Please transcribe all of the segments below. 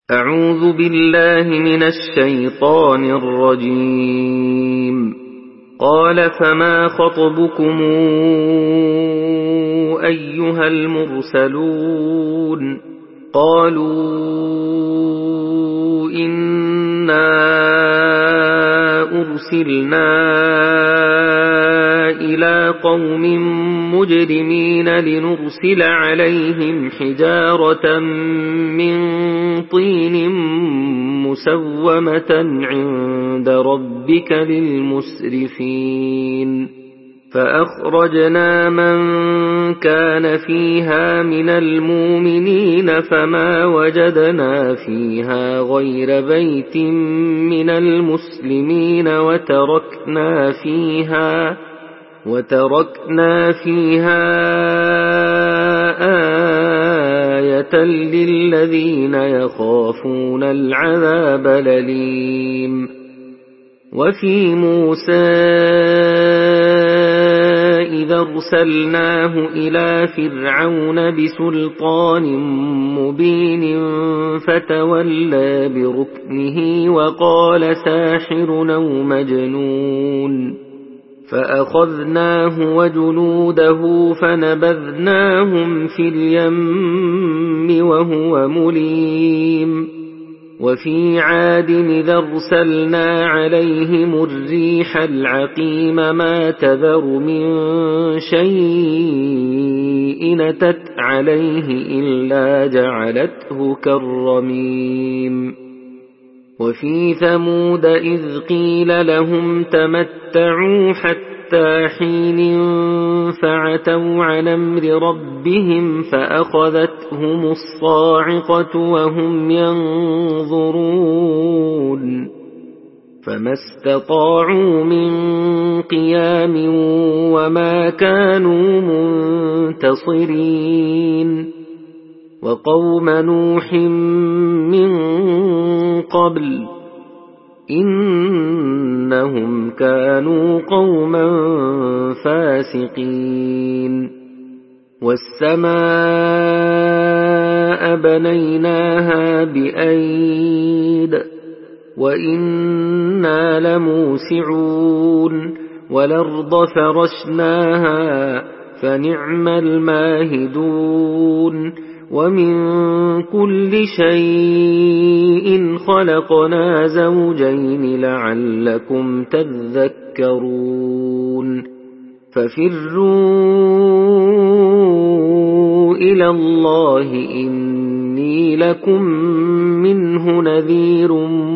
أعوذ بالله من الشيطان الرجيم. قال فما خطبكم أيها المرسلون؟ قالوا إنا أرسلنا إلى قوم مجرمين لنرسل عليهم حجارة من طين مسومة عند ربك للمسرفين. فأخرجنا من كان فيها من المؤمنين فما وجدنا فيها غير بيت من المسلمين وتركنا فيها آية للذين يخافون العذاب الأليم. وفي موسى إذا أرسلناه إلى فرعون بسلطان مبين فتولى بركنه وقال ساحر أو مجنون، فأخذناه وجنوده فنبذناهم في اليم وهو مليم. وفي عاد إذا أرسلنا عليهم الريح العقيم ما تذر من شيء أتت عليه إلا جعلته كالرميم. وفي ثمود إذ قيل لهم تمتعوا حتى حين فعتوا عن أمر ربهم فأخذتهم الصاعقة وهم ينظرون فما استطاعوا من قيام وما كانوا منتصرين. وقوم نوح من قبل إنهم كانوا قوما فاسقين. والسماء بنيناها بأيد وإنا لموسعون والأرض فرشناها فنعم الماهدون. ومن كل شيء خلقنا زوجين لعلكم تذكرون. ففروا إلى الله إني لكم منه نذير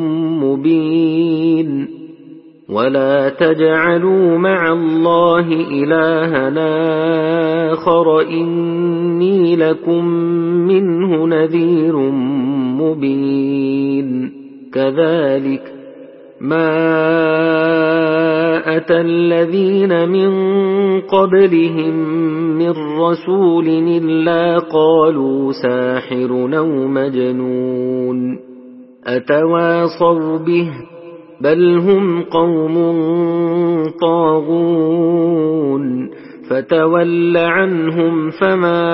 مبين. ولا تجعلوا مع الله إلهنا آخر إني لكم منه نذير مبين. كذلك ما أتى الذين من قبلهم من رسول إلا قالوا ساحر أو مجنون أتواصوا به بل هم قوم طاغون. فتول عنهم فما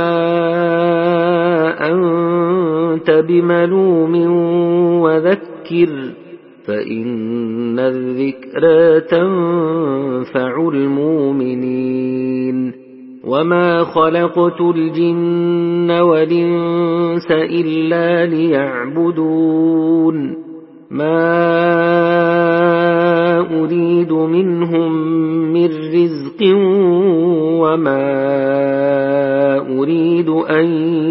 أنت بملوم وذكر فإن الذكرى تنفع المؤمنين. وما خلقت الجن والإنس إلا ليعبدون ما أريد منهم من رزق وما أريد أن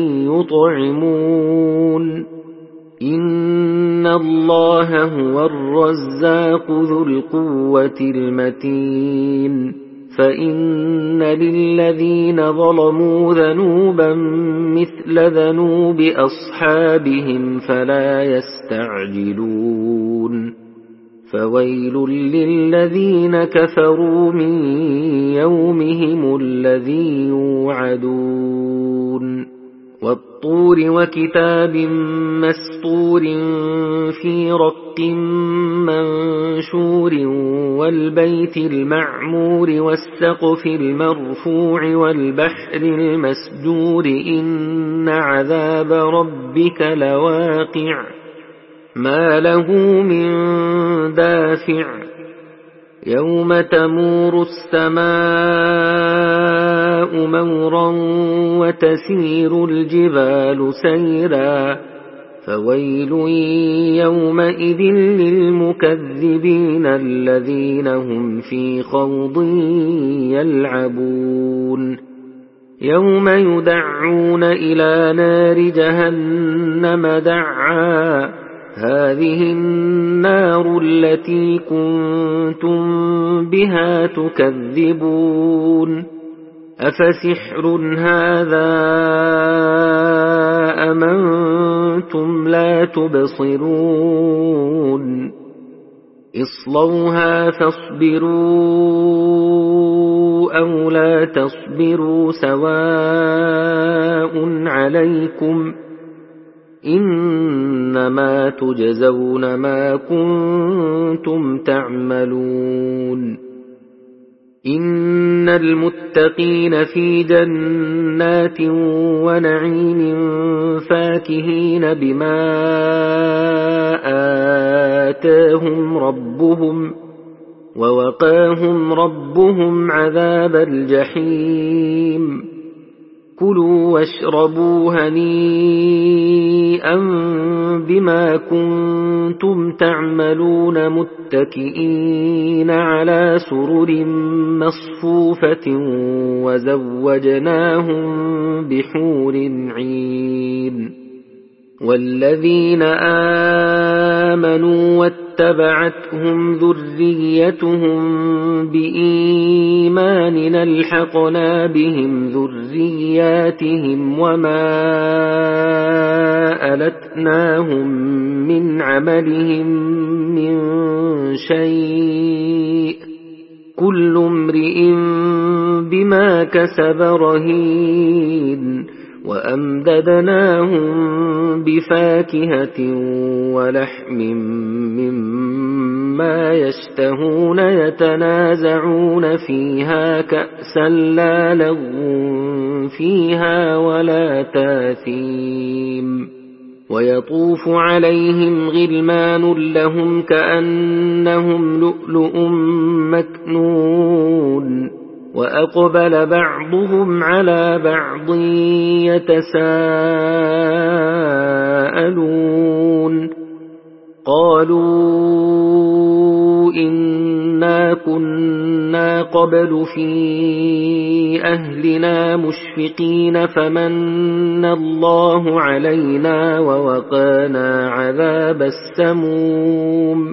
يطعمون إن الله هو الرزاق ذو القوة المتين. فإن للذين ظلموا ذنوبا مثل ذنوب أصحابهم فلا يستعجلون. فويل للذين كفروا من يومهم الذي يوعدون. والطور وكتاب مسطور في رق منشور والبيت المعمور والسقف المرفوع والبحر المسجور إن عذاب ربك لواقع ما له من دافع يوم تمور السماء مورا وتسير الجبال سيرا فويل يومئذ للمكذبين الذين هم في خوض يلعبون يوم يدعون إلى نار جهنم دعا هذه النار التي كنتم بها تكذبون أفسحر هذا أم أنتم لا تبصرون اصلوها فاصبروا أو لا تصبروا سواء عليكم إنما تجزون ما كنتم تعملون إن المتقين في جنات ونعيم فاكهين بما آتاهم ربهم ووقاهم ربهم عذاب الجحيم كلوا واشربوا هنيئا بما كنتم تعملون متكئين على سرر مصفوفة وزوجناهم بحور عين والذين آمنوا واتبعتهم ذريتهم بإيمان ألحقنا بهم ذرياتهم وما ألتناهم من عملهم من شيء كل امرئ بما كسب رهين وأمددناهم بفاكهة ولحم مما يشتهون يتنازعون فيها كأسا لا لغو فيها ولا تاثيم ويطوف عليهم غلمان لهم كأنهم لؤلؤ مكنون وأقبل بعضهم على بعض يتساءلون قالوا إنا كنا قبل في أهلنا مشفقين فمن الله علينا ووقانا عذاب السموم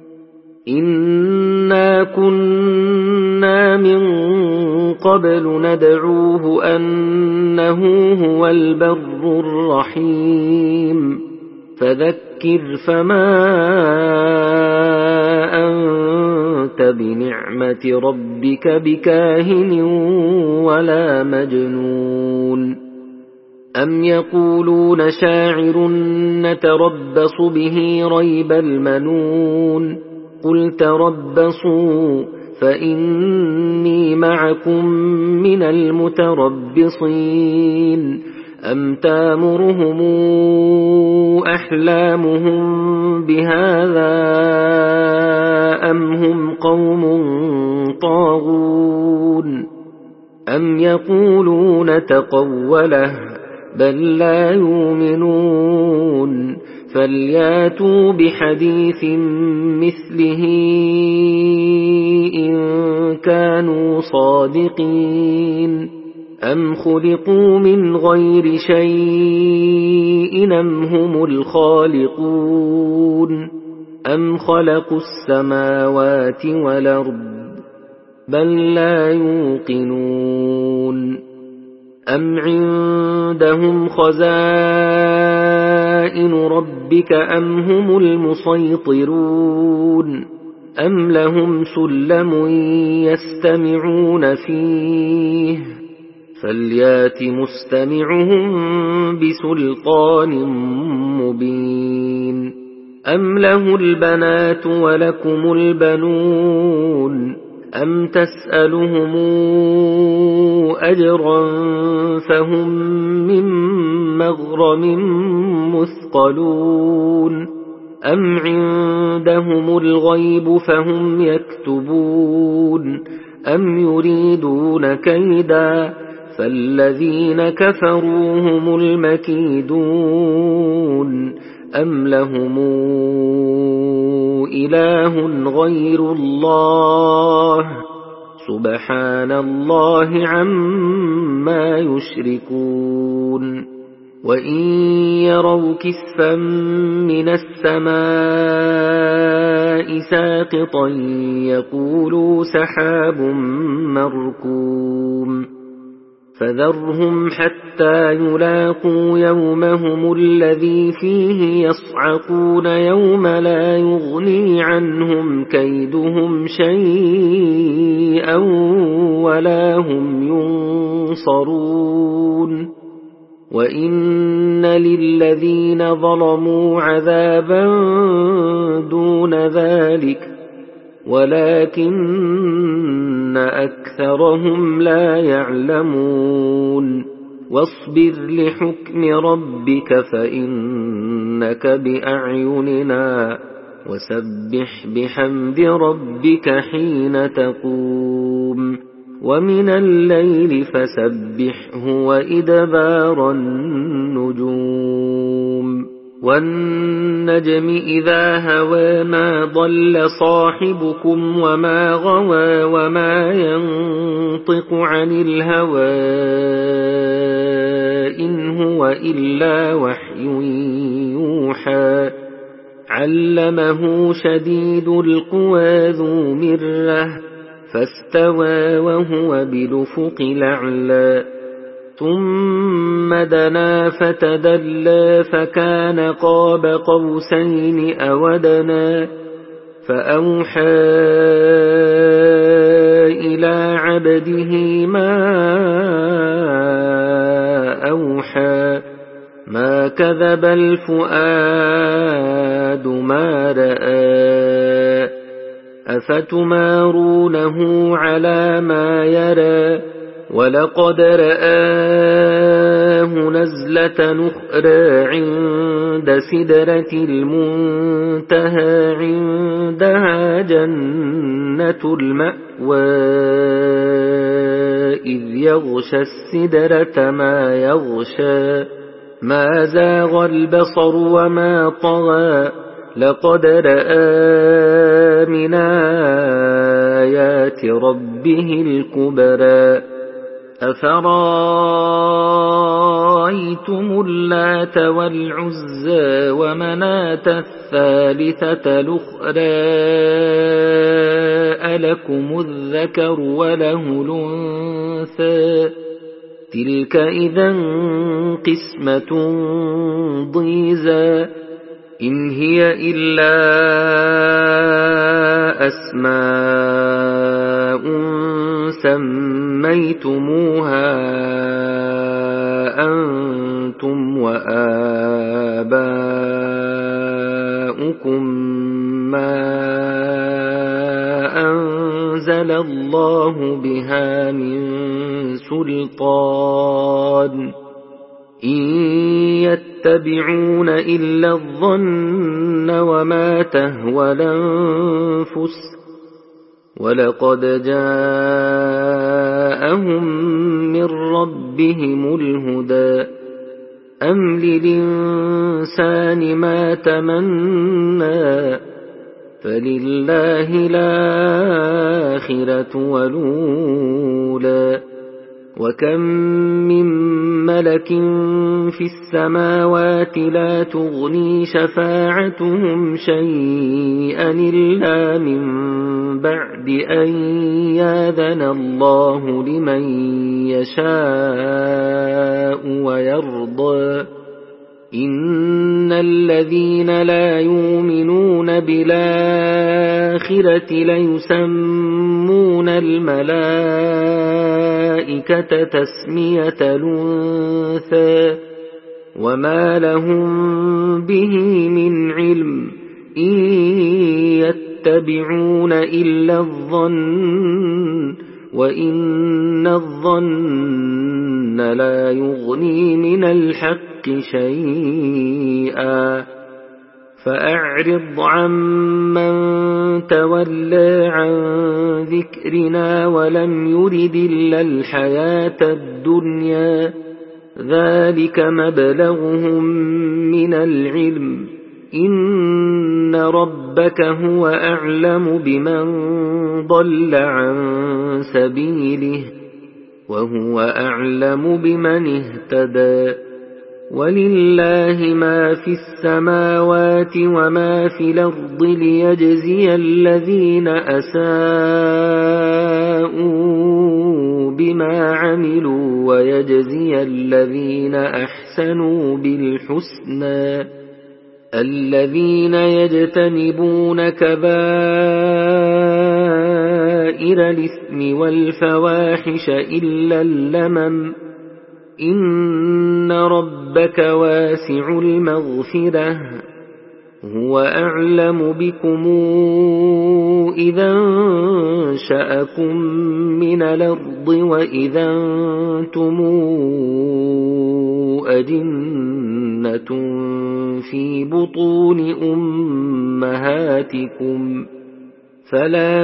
إنا كنا من قبل ندعوه أنه هو البر الرحيم فذكر فما أنت بنعمة ربك بكاهن ولا مجنون أم يقولون شاعر نتربص به ريب المنون قل تربصوا فإني معكم من المتربصين أم تامرهم أحلامهم بهذا أم هم قوم طاغون أم يقولون تقوله بل لا يؤمنون فلياتوا بحديث مثله إن كانوا صادقين أم خلقوا من غير شيء أم هم الخالقون أم خلقوا السماوات والأرض بل لا يوقنون أم عندهم خزائن ربك أم هم المسيطرون أم لهم سلم يستمعون فيه فليات مستمعهم بسلطان مبين أم له البنات ولكم البنون أم تسألهم أجرا فهم من مغرم مثقلون أم عندهم الغيب فهم يكتبون أم يريدون كيدا فالذين كفروا هم المكيدون أم لهم إله غير الله سبحان الله عما يشركون وإن يروا كسفا من السماء ساقطا يقولوا سحاب مركوم فذرهم حتى يلاقوا يومهم الذي فيه يصعقون يوم لا يغني عنهم كيدهم شيئا ولا هم ينصرون وإن للذين ظلموا عذابا دون ذلك ولكن أكثرهم لا يعلمون واصبر لحكم ربك فإنك بأعيننا وسبح بحمد ربك حين تقوم ومن الليل فسبحه وإدبار النجوم والنجم إذا هوى ما ضل صاحبكم وما غوى وما ينطق عن الهوى إن هو إلا وحي يوحى علمه شديد القوى ذو مرة فاستوى وهو بالأفق الأعلى ثم دنا فتدلى فكان قاب قوسين أو أدنى فأوحى إلى عبده ما أوحى ما كذب الفؤاد ما رأى أفتمارونه على ما يرى ولقد رآه نزلة نخرى عند سدرة المنتهى عندها جنة المأوى إذ يغشى السدرة ما يغشى ما زاغ البصر وما طغى لقد رأى من آيات ربه الكبرى أفرأيتم اللات والعزى ومناة الثالثة الأخرى ألكم الذكر وله الأنثى تلك إذا قسمة ضيزى إن هي إلا أسماء سميتموها أنتم وآباؤكم ما أنزل الله بها من سلطان إن يتبعون إلا الظن وما تهوى الأنفس ولقد جاءهم من ربهم الهدى أم للإنسان ما تمنى فلله الآخرة والأولى وكم من ملك في السماوات لا تغني شفاعتهم شيئا إلا من بعد أن يأذن الله لمن يشاء ويرضى إن الذين لا يؤمنون بالآخرة ليسمون الملائكة تسمية الأنثى وما لهم به من علم إن يتبعون إلا الظن وإن الظن لا يغني من الحق شيئا فأعرض عمن تولى عن ذكرنا ولم يرد إلا الحياة الدنيا ذلك مبلغهم من العلم إن ربك هو أعلم بمن ضل عن سبيله وهو أعلم بمن اهتدى ولله ما في السماوات وما في الأرض ليجزي الذين أساءوا بما عملوا ويجزي الذين أحسنوا بالحسنى الذين يجتنبون كبائر الإثم والفواحش إلا اللمم إن ربك واسع المغفرة هو أعلم بكم إذا انشأكم من الأرض وإذا أنتم أجنة في بطون أمهاتكم فلا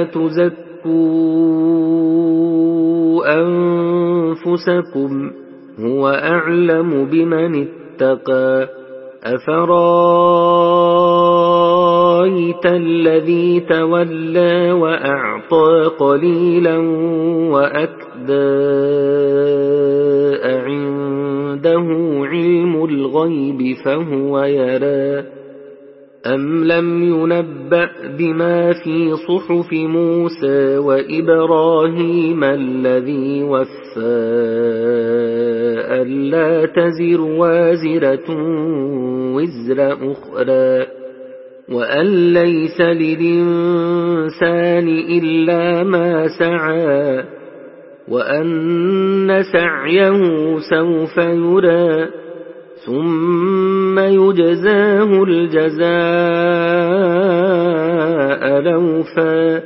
تزكوا أنفسكم هو أعلم بمن اتقى أفرايت الذي تولى وأعطى قليلا وأكدى عنده علم الغيب فهو يرى أم لم ينبأ بما في صحف موسى وإبراهيم الذي وفى ألا تزر وازرة وزر أخرى وأن ليس للإنسان إلا ما سعى وأن سعيه سوف يرى ثم يجزاه الجزاء الأوفى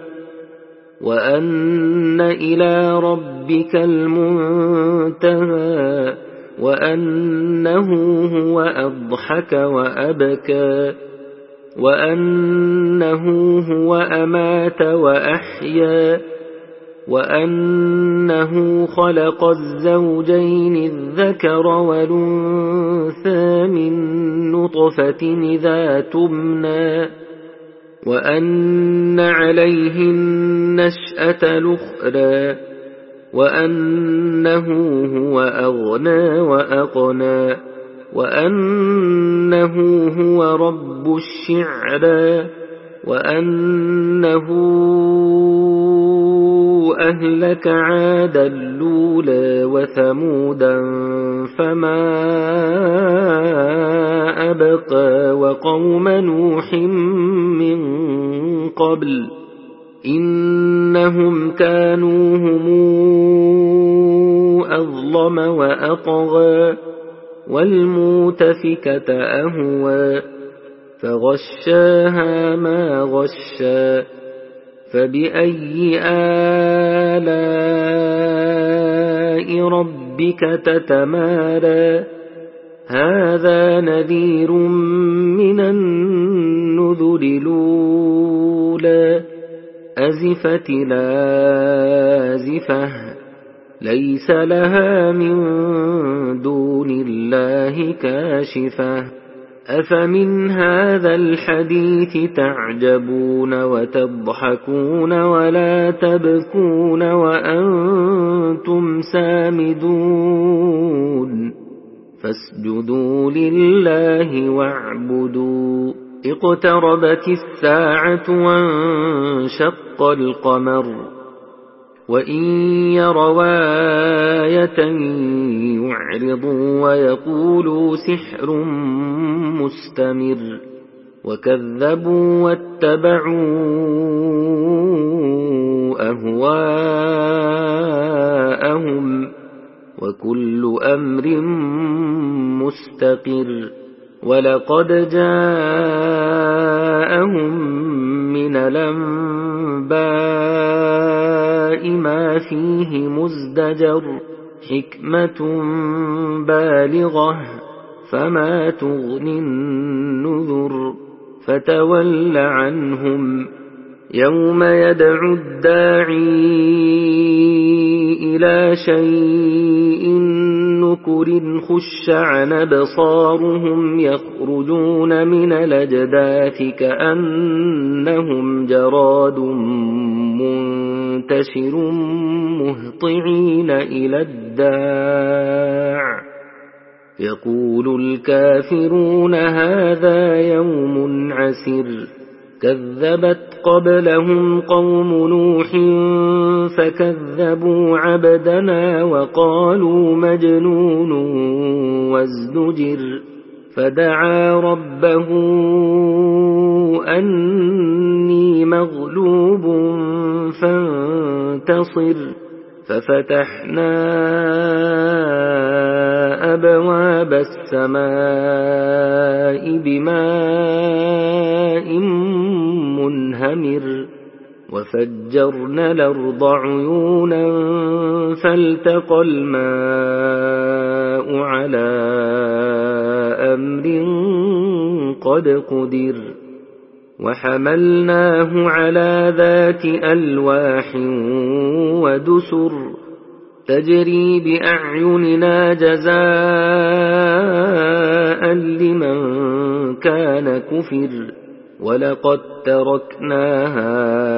وأن إلى ربك المنتهى وأنه هو أضحك وأبكى وأنه هو أمات وأحيا وأنه خلق الزوجين الذكر والأنثى من نطفة إذا تمنى وأن عليه النشأة الأخرى وأنه هو أغنى وأقنى وأنه هو رب الشعرى وأنه أهلك عادا الأولى وثمودا فما أبقى وقوم نوح من قبل إنهم كانوا هم أظلم وأطغى والمؤتفكة أهوى فغشاها ما غشى فبأي آلاء ربك تتمارى هذا نذير من النذر الأولى أزفت الآزفة ليس لها من دون الله كاشفة أفمن هذا الحديث تعجبون وتضحكون ولا تبكون وأنتم سامدون فاسجدوا لله واعبدوا اقتربت الساعة وانشق القمر وإن يروا آية يعرضوا ويقولوا سحر مستمر وكذبوا واتبعوا أهواءهم وكل أمر مستقر ولقد جاءهم من الأنباء ما فيه مزدجر حكمة بالغة فما تغني النذر فتول عنهم يوم يدعو الداعي إلى شيء نكر خش عن أبصارهم يخرجون من الأجداث كأنهم جراد منتشر مهطعين إلى الداع يقول الكافرون هذا يوم عسر كذبت قبلهم قوم نوح فكذبوا عبدنا وقالوا مجنون وازدجر فدعا ربه أني مغلوب فانتصر ففتحنا أبواب السماء بماء منهمر وفجرنا الأرض عيونا فالتقى الماء على أمر قد قدر وحملناه على ذات ألواح ودسر تجري بأعيننا جزاء لمن كان كفر ولقد تركناها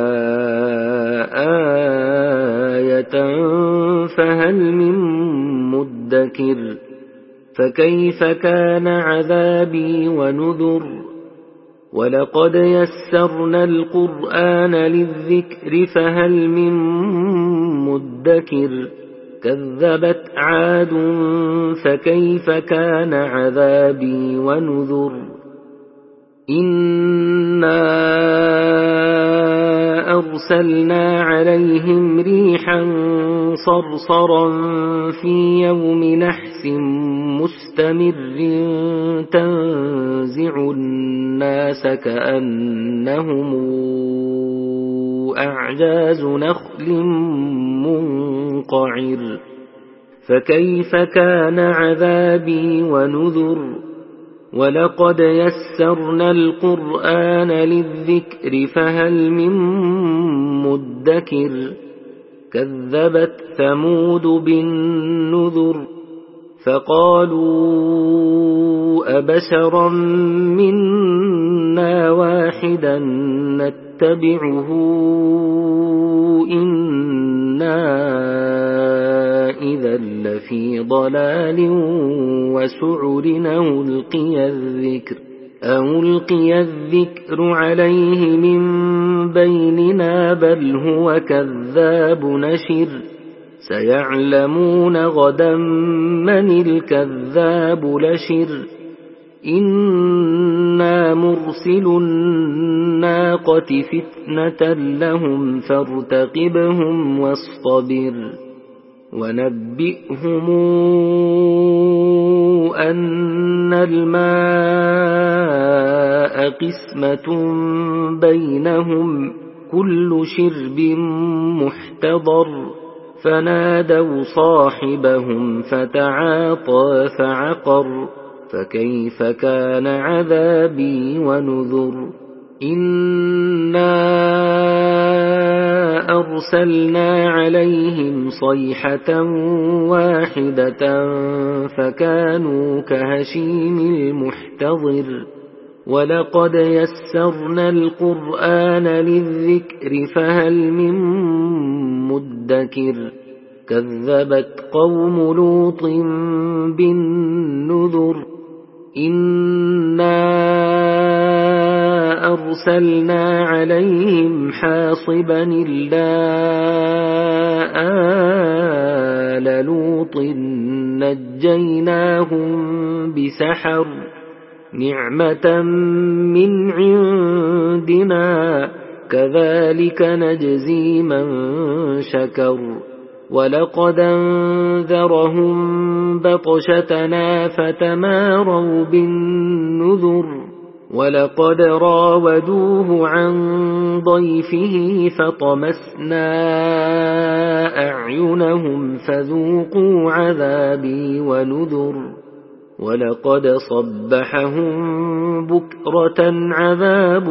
آية فهل من مدكر فكيف كان عذابي ونذر ولقد يسرنا القرآن للذكر فهل من مدكر كذبت عاد فكيف كان عذابي ونذر إنا أرسلنا عليهم ريحا صرصرا في يوم نحس مستمر تنزع الناس كأنهم أعجاز نخل منقعر فكيف كان عذابي ونذر ولقد يسرنا القرآن للذكر فهل من مدكر كذبت ثمود بالنذر فقالوا أبشرا منا واحدا نتبعه إنا إذا لفي ضلال وسعر أو ألقي الذكر عليه من بيننا بل هو كذاب نشر سيعلمون غدا من الكذاب لشر إنا مرسل الناقة فتنة لهم فارتقبهم واصطبر ونبئهم أن الماء قسمة بينهم كل شرب محتضر فنادوا صاحبهم فتعاطى فعقر فكيف كان عذابي ونذر إنا أرسلنا عليهم صيحة واحدة فكانوا كهشيم المحتضر ولقد يسرنا القرآن للذكر فهل من مدكر كذبت قوم لوط بالنذر إنا أرسلنا عليهم حاصبا إلا آل لوط نجيناهم بسحر نعمة من عندنا كذلك نجزي من شكر ولقد أنذرهم بطشتنا فتماروا بالنذر ولقد راودوه عن ضيفه فطمسنا أعينهم فذوقوا عذابي ونذر ولقد صبحهم بكرة عذاب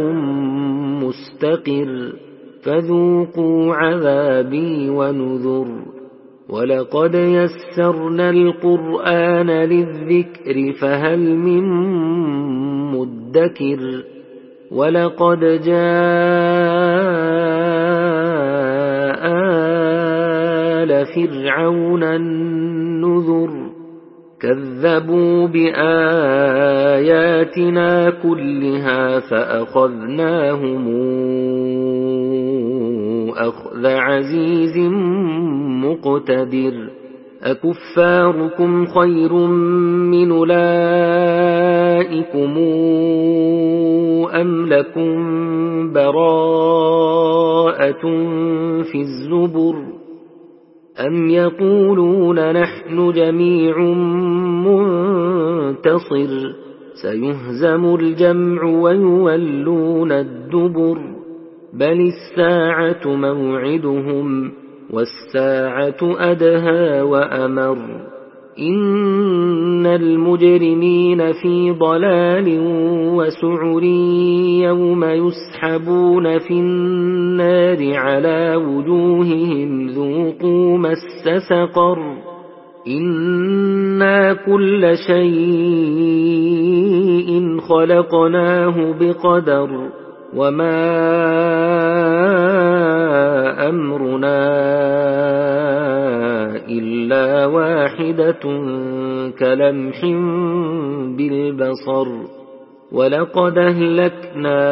مستقر فذوقوا عذابي ونذر ولقد يسرنا القرآن للذكر فهل من مدكر ولقد جاء آل فرعون النذر كذبوا بآياتنا كلها فأخذناهم أخذ عزيز مقتدر أكفاركم خير من أولئكم أم لكم براءة في الزبر أم يقولون نحن جميع منتصر سيهزم الجمع ويولون الدبر بل الساعة موعدهم والساعة أدهى وأمر إن المجرمين في ضلال وسعر يوم يسحبون في النار على وجوههم ذوقوا مس سقر إنا كل شيء خلقناه بقدر وما أمرنا إلا واحدة كلمح بالبصر ولقد أهلكنا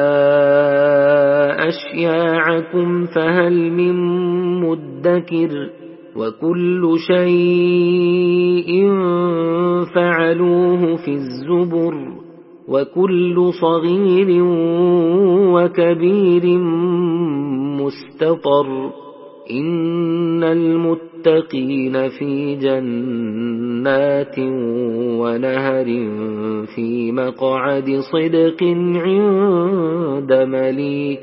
أشياعكم فهل من مدكر وكل شيء فعلوه في الزبر وكل صغير وكبير مستطر إن المتقين في جنات ونهر في مقعد صدق عند مليك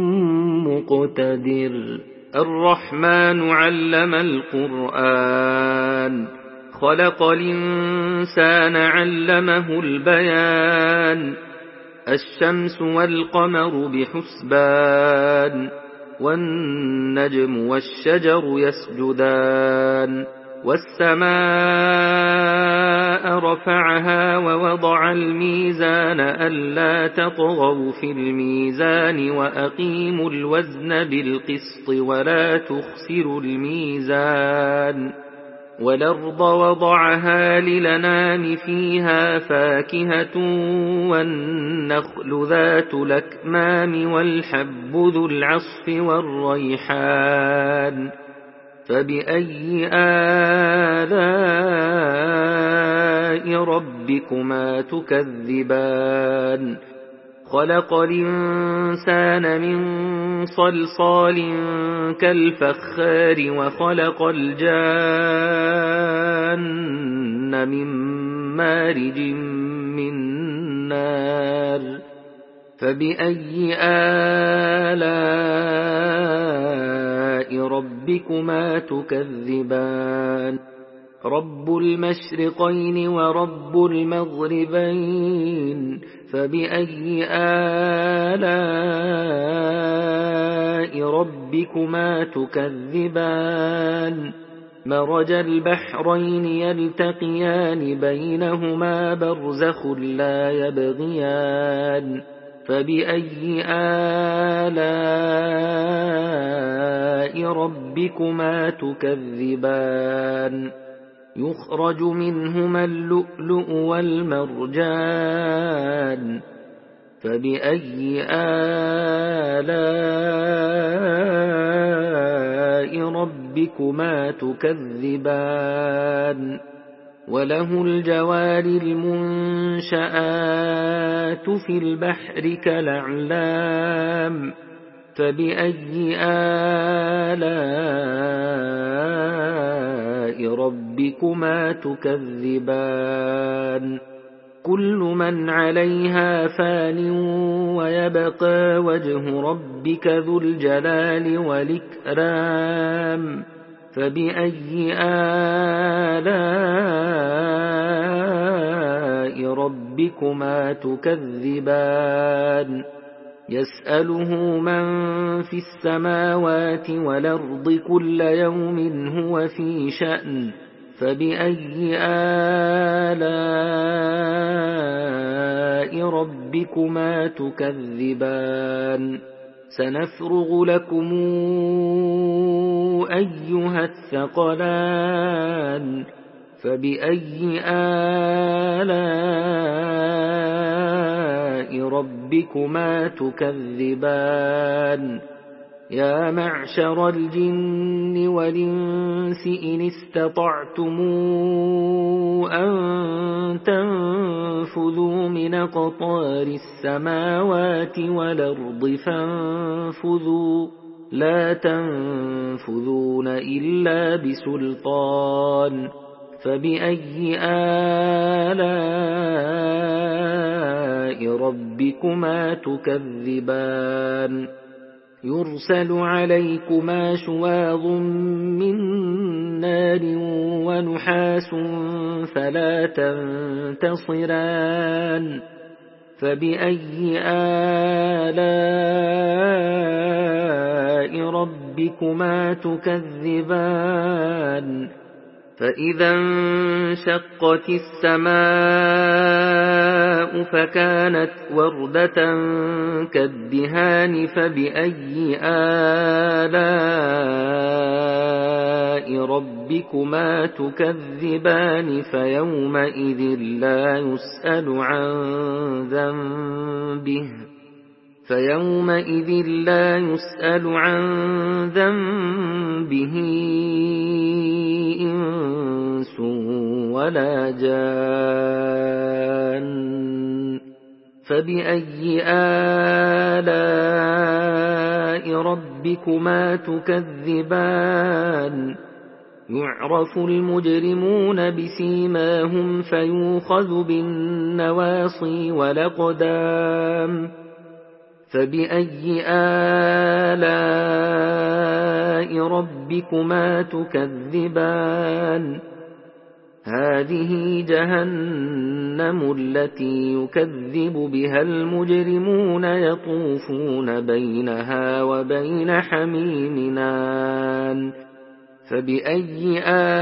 مقتدر الرحمن علم القرآن خلق الإنسان علمه البيان الشمس والقمر بحسبان والنجم والشجر يسجدان والسماء رفعها ووضع الميزان ألا تطغوا في الميزان وأقيموا الوزن بالقسط ولا تخسروا الميزان والأرض وضعها للأنام فيها فاكهة والنخل ذات الأكمام والحب ذو العصف والريحان فبأي آلاء ربكما تكذبان خلق الإنسان من صلصال كالفخار وخلق الجان من مارج من نار فبأي آلاء ربكما تكذبان رب المشرقين ورب المغربين فبأي آلاء ربكما تكذبان مرج البحرين يلتقيان بينهما برزخ لا يبغيان فبأي آلاء ربكما تكذبان يخرج منهما اللؤلؤ والمرجان فبأي آلاء ربكما تكذبان وله الجوار المنشآت في البحر كالأعلام فبأي آلاء ربكما تكذبان كل من عليها فان ويبقى وجه ربك ذو الجلال والإكرام فبأي آلاء ربكما تكذبان يسأله من في السماوات والأرض كل يوم هو في شأن فبأي آلاء ربكما تكذبان سنفرغ لكم أيها الثقلان فبأي آلاء ربكما تكذبان يا معشر الجن والإنس إن استطعتم أن تنفذوا من أقطار السماوات والأرض فانفذوا لا تنفذون إلا بسلطان فبأي آلاء ربكما تكذبان يرسل عليكما شواظ من نار ونحاس فلا تنتصران فبأي آلاء ربكما تكذبان فإذا انشقت السماء فكانت وردة كالدهان فبأي آلاء ربكما تكذبان فيومئذ لا يسأل عن ذنبه إنس ولا جان فبأي آلاء ربكما تكذبان يعرف المجرمون بسيماهم فيؤخذ بالنواصي والأقدام فبأي آلاء ربكما تكذبان هذه جهنم التي يكذب بها المجرمون يطوفون بينها وبين حميم آن فبأي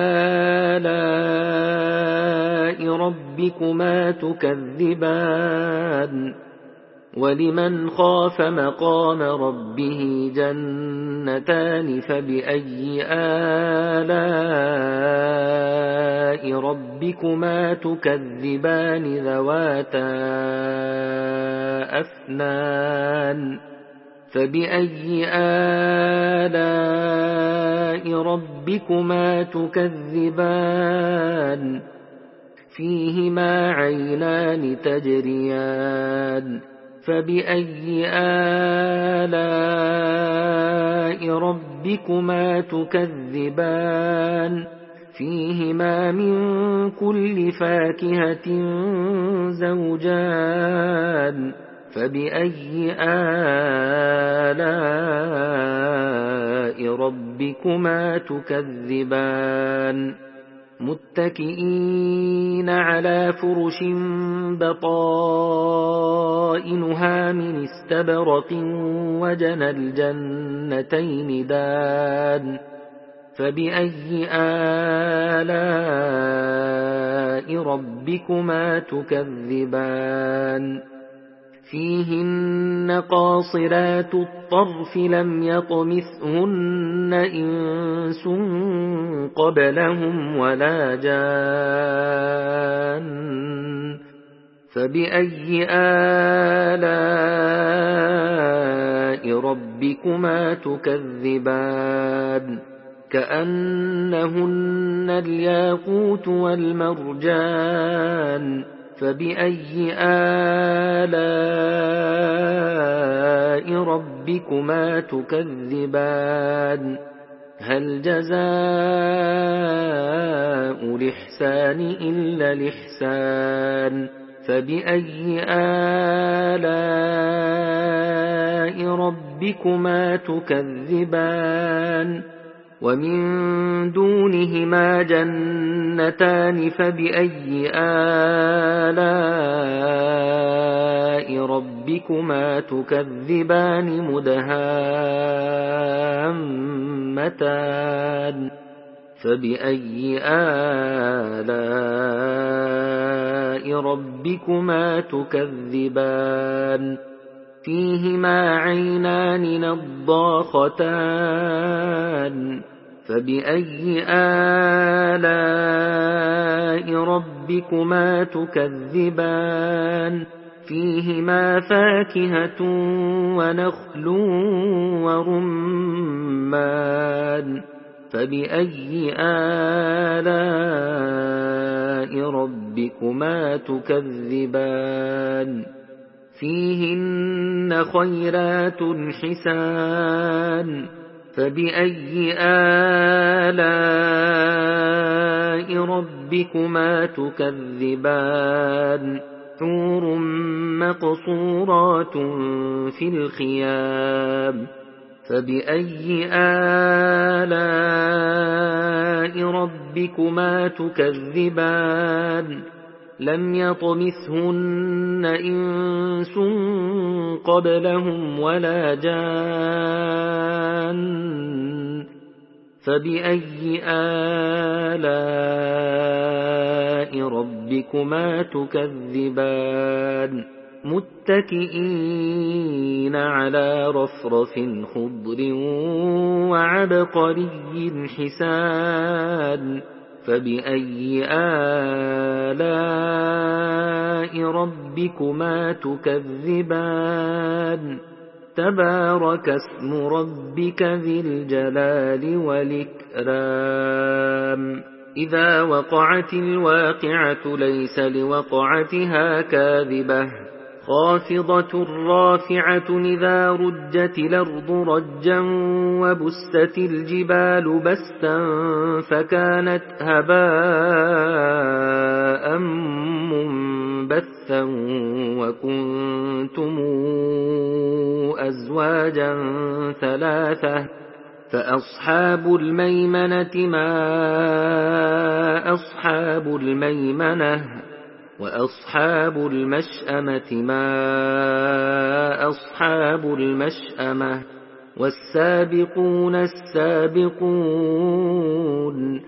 آلاء ربكما تكذبان ولمن خاف مقام ربه جنتان فبأي آلاء ربكما تكذبان ذواتا أفنان فبأي آلاء ربكما تكذبان فيهما عينان تجريان فبأي آلاء ربكما تكذبان فيهما من كل فاكهة زوجان فبأي آلاء ربكما تكذبان متكئين على فرش بطائنها من استبرق وجنى الجنتين دان فبأي آلاء ربكما تكذبان فيهن قاصرات الطرف لم يطمثهن إنس قبلهم ولا جان فبأي آلاء ربكما تكذبان كأنهن الياقوت والمرجان فبأي آلاء ربكما تكذبان هل جزاء الإحسان إلا الإحسان فبأي آلاء ربكما تكذبان ومن دونهما جنتان فبأي آلاء ربكما تكذبان مدهامتان فبأي آلاء ربكما تكذبان فيهما عينان نضاختان فبأي آلاء ربكما تكذبان فيهما فاكهة ونخل ورمان فبأي آلاء ربكما تكذبان فيهن خيرات حسان فبأي آلاء ربكما تكذبان حور مقصورات في الخيام فبأي آلاء ربكما تكذبان لم يطمثهن إنس قبلهم ولا جان فبأي آلاء ربكما تكذبان متكئين على رفرف خضر وعبقري حسان فبأي آلاء ربكما تكذبان تبارك اسم ربك ذي الجلال والإكرام إذا وقعت الواقعة ليس لوقعتها كاذبة خافضة رافعة إذا رجت الأرض رجا وبست الجبال بسا فكانت هباء منبثا وكنتم أزواجا ثلاثة فأصحاب الميمنة ما أصحاب الميمنة وأصحاب المشأمة ما أصحاب المشأمة والسابقون السابقون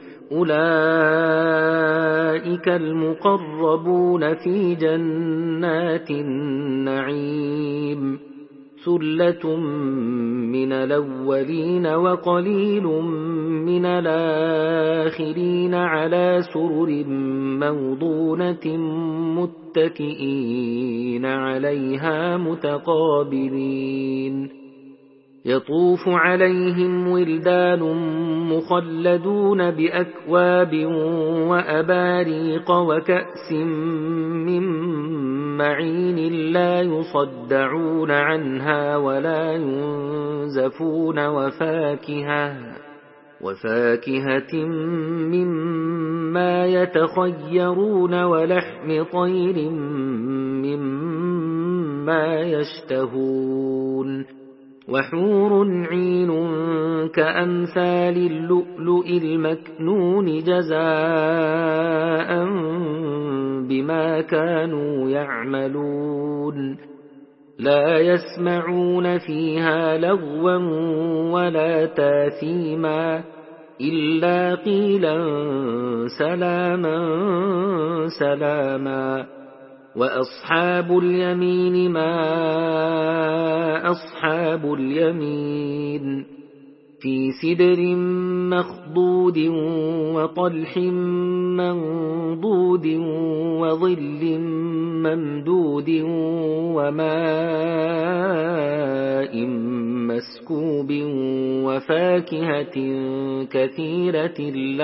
أولئك المقربون في جنات النعيم ثلة من الأولين وقليل من الآخرين على سرر موضونة متكئين عليها متقابلين يطوف عليهم ولدان مخلدون بأكواب وأباريق وكأس من معين لا يصدعون عنها ولا ينزفون وفاكهة مما يتخيرون ولحم طير مما يشتهون وحور عين كأمثال اللؤلؤ المكنون جزاء بما كانوا يعملون لا يسمعون فيها لغوا ولا تاثيما إلا قيلا سلاما سلاما وأصحاب اليمين ما أصحاب اليمين في سدر مخضود وطلح منضود وظل ممدود وماء مسكوب وفاكهة كثيرة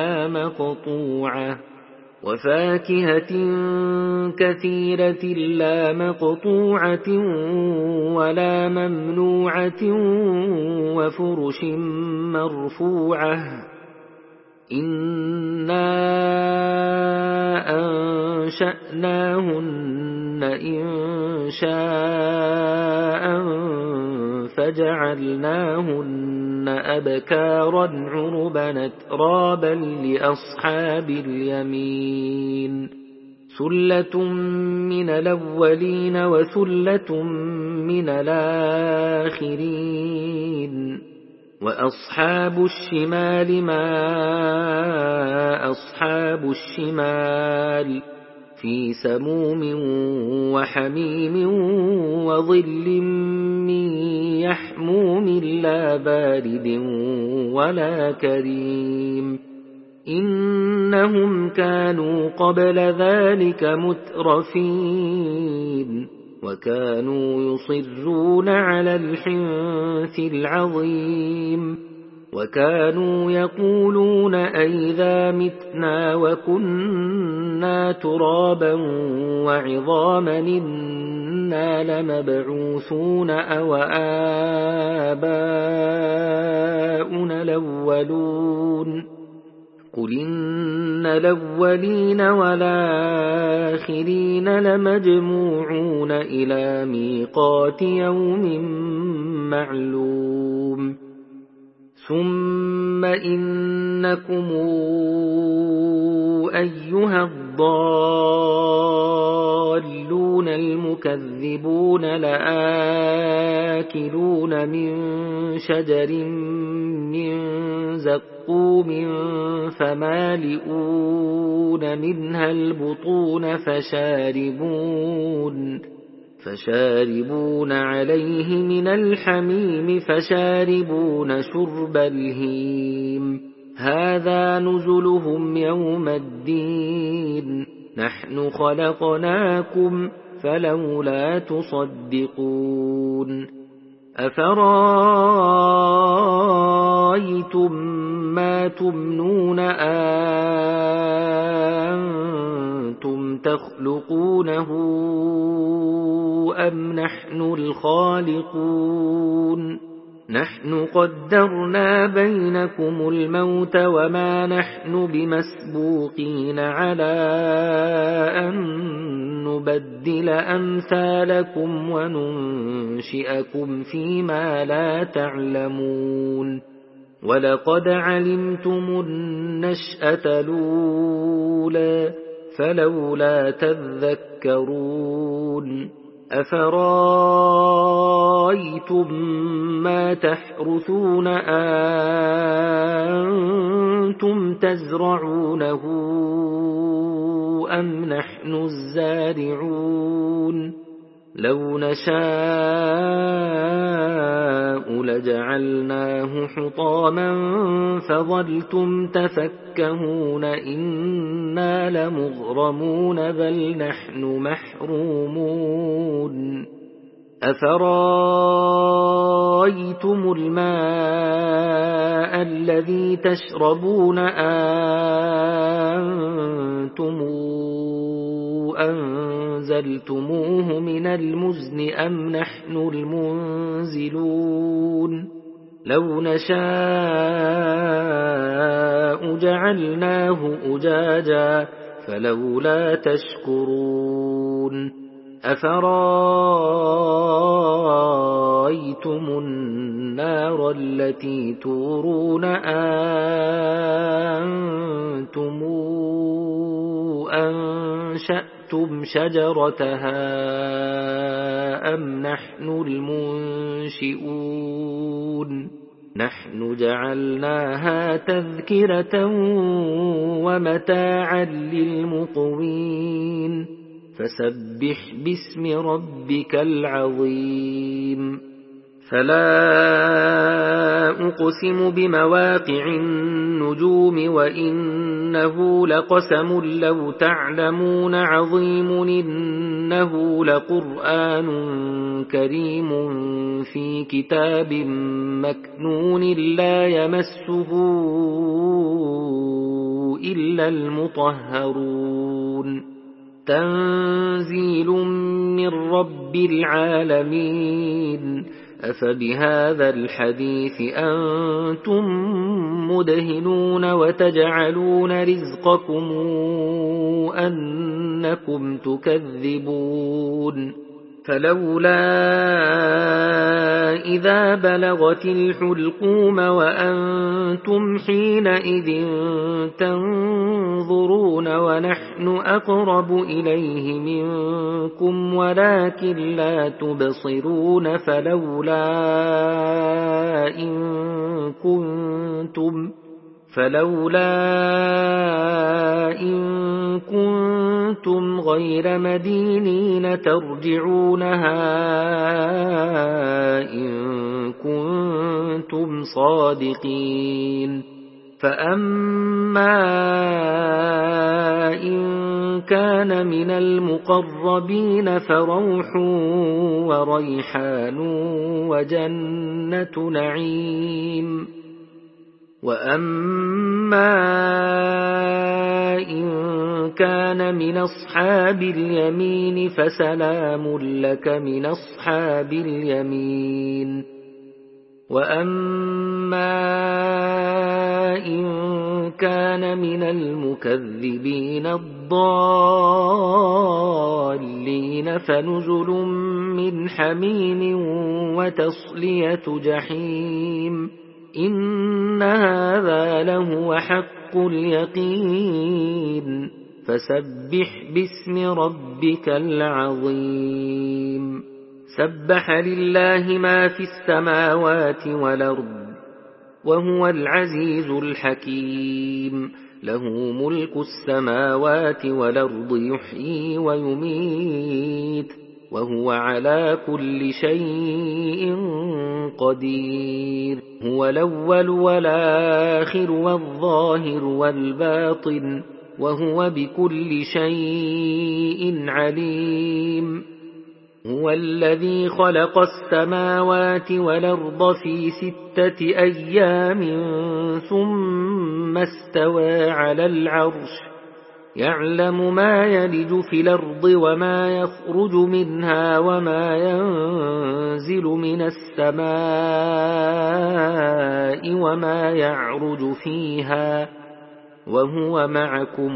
لا مقطوعة ولا ممنوعة وفرش مرفوعة إنا أنشأناهن إنشاء فجعلناهن أبكارا عربا أترابا لأصحاب اليمين ثلة من الأولين وثلة من الآخرين وأصحاب الشمال ما أصحاب الشمال في سموم وحميم وظل من يحموم لا بارد ولا كريم إنهم كانوا قبل ذلك مترفين وكانوا يصرون على الحنث العظيم وكانوا يقولون أئذا متنا وكنا ترابا وعظاما إنا لمبعوثون أو آباؤنا الأولون قل إن الأولين والآخرين لمجموعون إلى ميقات يوم معلوم ثم إنكم أيها الضالون المكذبون لآكلون من شجر من زقوم فمالئون منها البطون فشاربون عليه من الحميم فشاربون شرب الهيم هذا نزلهم يوم الدين نحن خلقناكم فلولا تصدقون أفرأيتم ما تمنون أنتم تخلقونه أم نحن الخالقون نحن قدرنا بينكم الموت وما نحن بمسبوقين على أن نبدل أمثالكم وننشئكم فيما لا تعلمون ولقد علمتم النشأة الأولى فلولا تذكرون أفرأيتم ما تحرثون أنتم تزرعونه أم نحن الزارعون لو نشاء لجعلناه حطاما فظلتم تفكهون إنا لمغرمون بل نحن محرومون أفرأيتم الماء الذي تشربون أنتم أنزلتموه من المزن أم نحن المنزلون لو نشاء جعلناه أجاجا فلولا تشكرون أفرأيتم النار التي تورون أنتم أنشأتم شجرتها أم نحن المنشئون نحن جعلناها تذكرة ومتاعا للمقوين فسبح باسم ربك العظيم فلا أقسم بمواقع النجوم وإنه لقسم لو تعلمون عظيم إنه لقرآن كريم في كتاب مكنون لا يمسه إلا المطهرون تنزيل من رب العالمين أفبهذا الحديث أنتم مدهنون وتجعلون رزقكم أنكم تكذبون فلولا إذا بلغت الحلقوم وأنتم حينئذ تنظرون ونحن أقرب إليه منكم ولكن لا تبصرون فلولا إن كنتم غير مدينين ترجعونها إن كنتم صادقين فأما إن كان من المقربين فروح وريحان وجنة نعيم وأما إن كان من أصحاب اليمين فسلام لك من أصحاب اليمين وأما إن كان من المكذبين الضالين فنزل من حميم وتصلية جحيم إن هذا لهو حق اليقين فسبح باسم ربك العظيم سبح لله ما في السماوات والأرض وهو العزيز الحكيم له ملك السماوات والأرض يحيي ويميت وهو على كل شيء قدير هو الأول والآخر والظاهر والباطن وهو بكل شيء عليم هو الذي خلق السماوات والأرض في 6 أيام ثم استوى على العرش يعلم ما يلج في الأرض وما يخرج منها وما ينزل من السماء وما يعرج فيها وهو معكم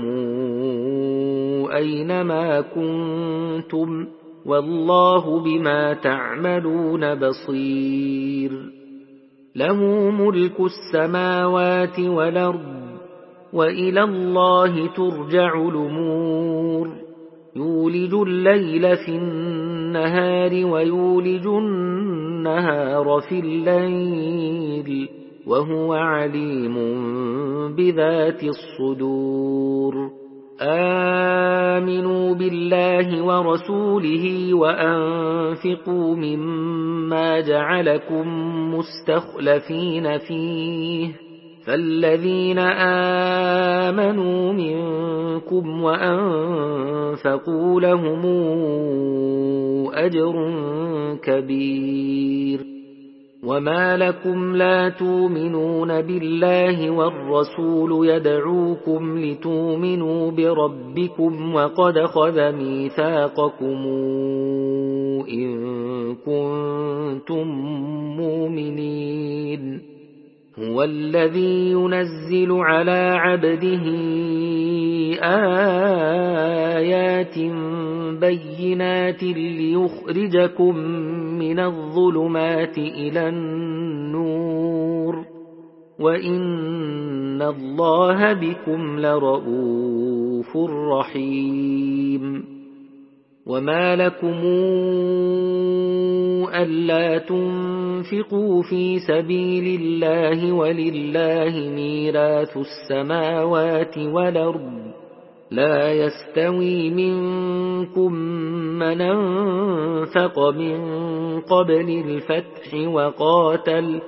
أينما كنتم والله بما تعملون بصير له ملك السماوات والأرض وإلى الله ترجع الأمور يولج الليل في النهار ويولج النهار في الليل وهو عليم بذات الصدور آمنوا بالله ورسوله وأنفقوا مما جعلكم مستخلفين فيه فالذين آمنوا منكم وأنفقوا لهم أجر كبير وما لكم لا تؤمنون بالله والرسول يدعوكم لتؤمنوا بربكم وقد خذ ميثاقكم إن كنتم مؤمنين هو الذي ينزل على عبده آيات بينات ليخرجكم من الظلمات إلى النور وإن الله بكم لرؤوف رحيم وما لكم ألا تنفقوا في سبيل الله ولله ميراث السماوات والأرض لا يستوي منكم من أنفق من قبل الفتح وقاتل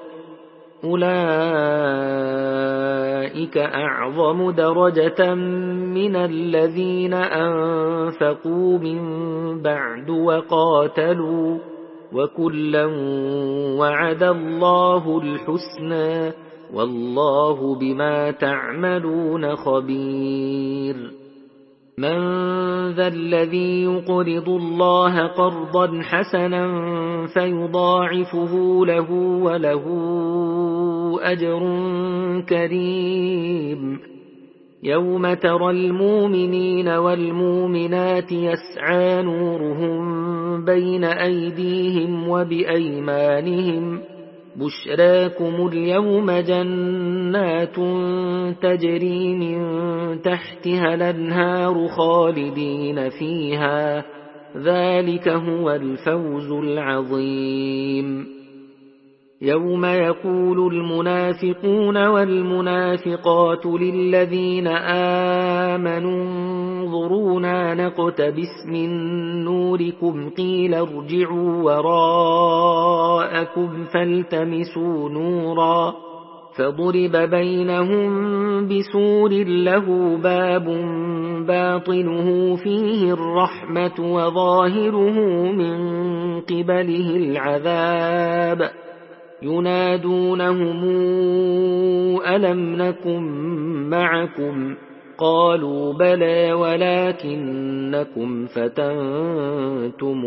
أولئك أعظم درجة من الذين أنفقوا من بعد وقاتلوا وكلا وعد الله الحسنى والله بما تعملون خبير من ذا الذي يقرض الله قرضا حسنا فيضاعفه له وله أجر كريم يوم ترى المؤمنين والمؤمنات يسعى نورهم بين أيديهم وبأيمانهم بشراكم اليوم جنات تجري من تحتها الأنهار خالدين فيها ذلك هو الفوز العظيم يوم يقول المنافقون والمنافقات للذين آمنوا انظرونا نقتبس من نوركم قيل ارجعوا وراءكم فالتمسوا نورا فضرب بينهم بسور له باب باطنه فيه الرحمة وظاهره من قبله العذاب ينادونهم ألم نكن معكم قالوا بلى ولكنكم فتنتم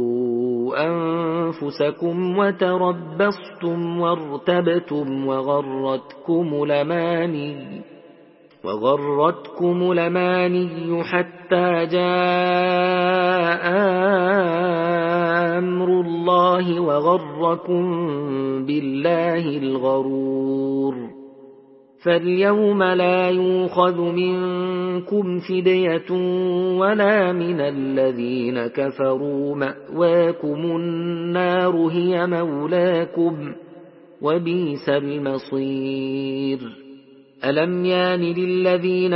أنفسكم وتربصتم وارتبتم وغرتكم الأماني حتى جاء أمر الله وغركم بالله الغرور فاليوم لا يؤخذ منكم فدية ولا من الذين كفروا مأواكم النار هي مولاكم وبئس المصير ألم يان للذين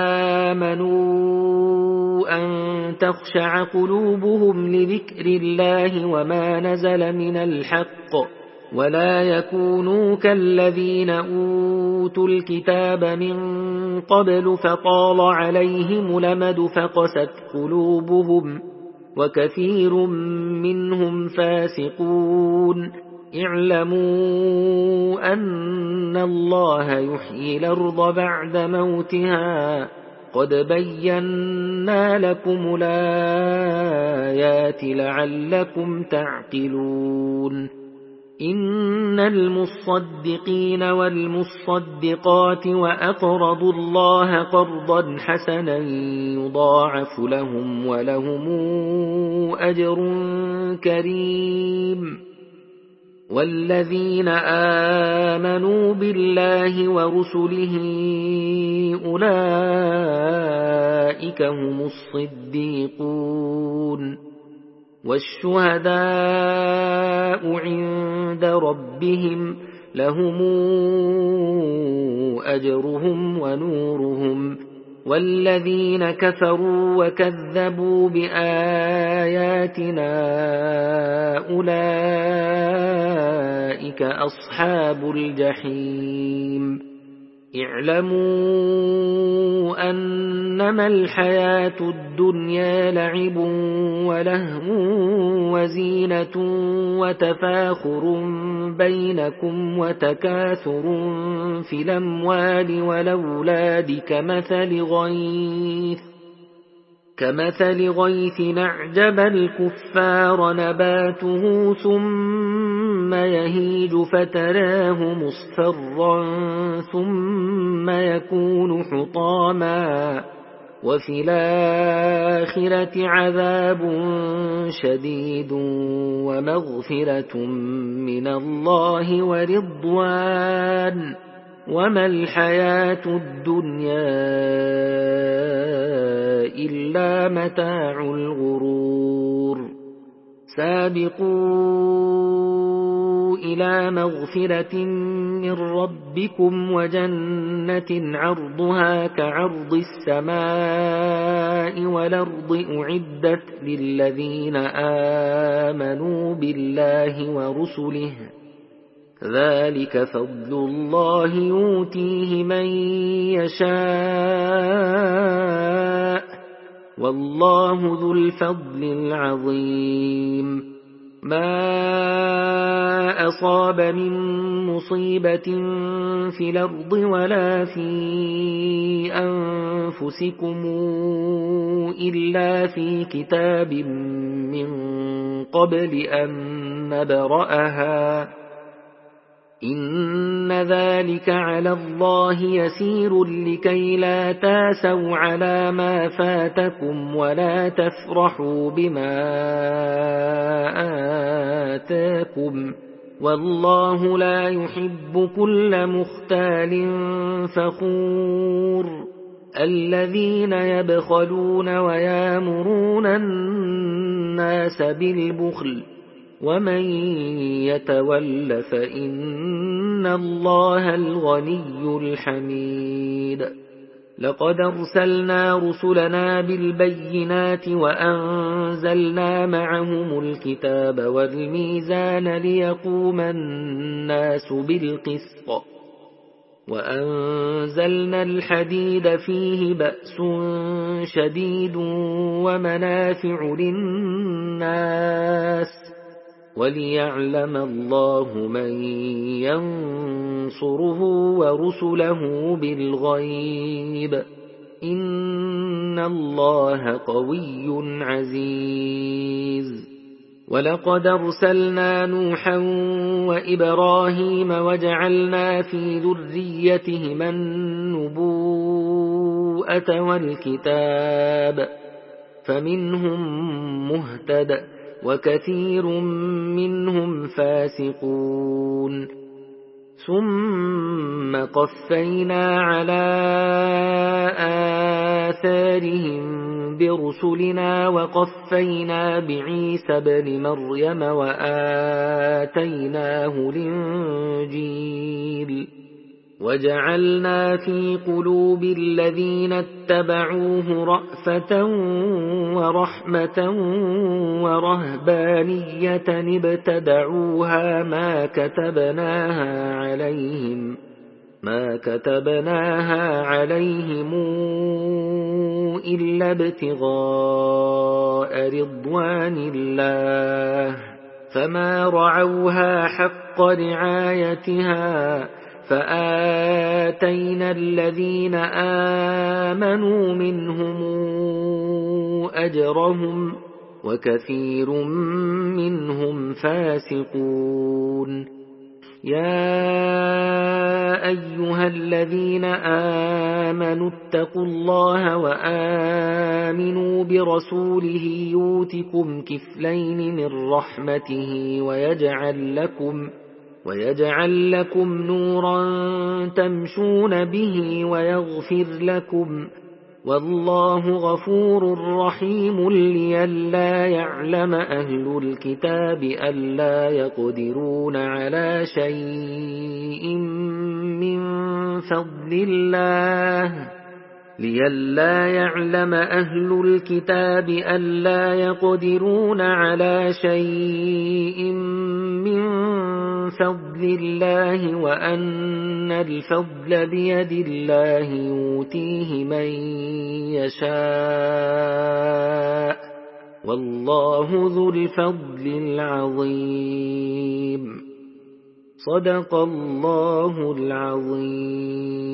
آمنوا أن تخشع قلوبهم لذكر الله وما نزل من الحق ولا يكونوا كالذين أوتوا الكتاب من قبل فطال عليهم الأمد فقست قلوبهم وكثير منهم فاسقون اعلموا أن الله يحيي الأرض بعد موتها قد بينا لكم الآيات لعلكم تعقلون إن المصدقين والمصدقات وأقرضوا الله قرضا حسنا يضاعف لهم ولهم أجر كريم والذين آمنوا بالله ورسله أولئك هم الصديقون والشهداء عند ربهم لهم أجرهم ونورهم والذين كفروا وكذبوا بآياتنا أولئك أصحاب الجحيم اعلموا أنما الحياة الدنيا لعب ولهو وزينة وتفاخر بينكم وتكاثر في الأموال والأولاد كمثل غيث أعجب الكفار نباته ثم يهيج فتراه مصفرا ثم يكون حطاما وفي الآخرة عذاب شديد ومغفرة من الله ورضوان وما الحياة الدنيا إلا متاع الغرور سابقوا إلى مغفرة من ربكم وجنة عرضها كعرض السماء والأرض أعدت للذين آمنوا بالله ورسله ذلك فضل الله يؤتيه من يشاء والله ذو الفضل العظيم ما أصاب من مصيبة في الأرض ولا في أنفسكم إلا في كتاب من قبل أن نبرأها إن ذلك على الله يسير لكي لا تاسوا على ما فاتكم ولا تفرحوا بما آتاكم والله لا يحب كل مختال فخور الذين يبخلون ويامرون الناس بالبخل ومن يتول فإن الله الغني الحميد لقد أرسلنا رسلنا بالبينات وأنزلنا معهم الكتاب والميزان ليقوم الناس بالقسط وأنزلنا الحديد فيه بأس شديد ومنافع للناس وليعلم الله من ينصره ورسله بالغيب إن الله قوي عزيز ولقد أرسلنا نوحا وإبراهيم وجعلنا في ذريتهما النبوءة والكتاب فمنهم مهتد وكثير منهم فاسقون ثم قفينا على آثارهم برسلنا وقفينا بعيسى ابن مريم وآتيناه الإنجيل وجعلنا في قلوب الذين اتبعوه رأفة ورحمة ورهبانية ابتدعوها ما كتبناها عليهم إلا ابتغاء رضوان الله فما رعوها حق رعايتها فآتينا الذين آمنوا منهم أجرهم وكثير منهم فاسقون يا أيها الذين آمنوا اتقوا الله وآمنوا برسوله يؤتكم كفلين من رحمته ويجعل لكم نورا تمشون به ويغفر لكم والله غفور رحيم لئلا يعلم أهل الكتاب ألا يقدرون على شيء من فضل الله لئلا يعلم أهل الكتاب ألا يقدرون على شيء من فضل الله وأن الفضل بيد الله يؤتيه من يشاء والله ذو الفضل العظيم صدق الله العظيم.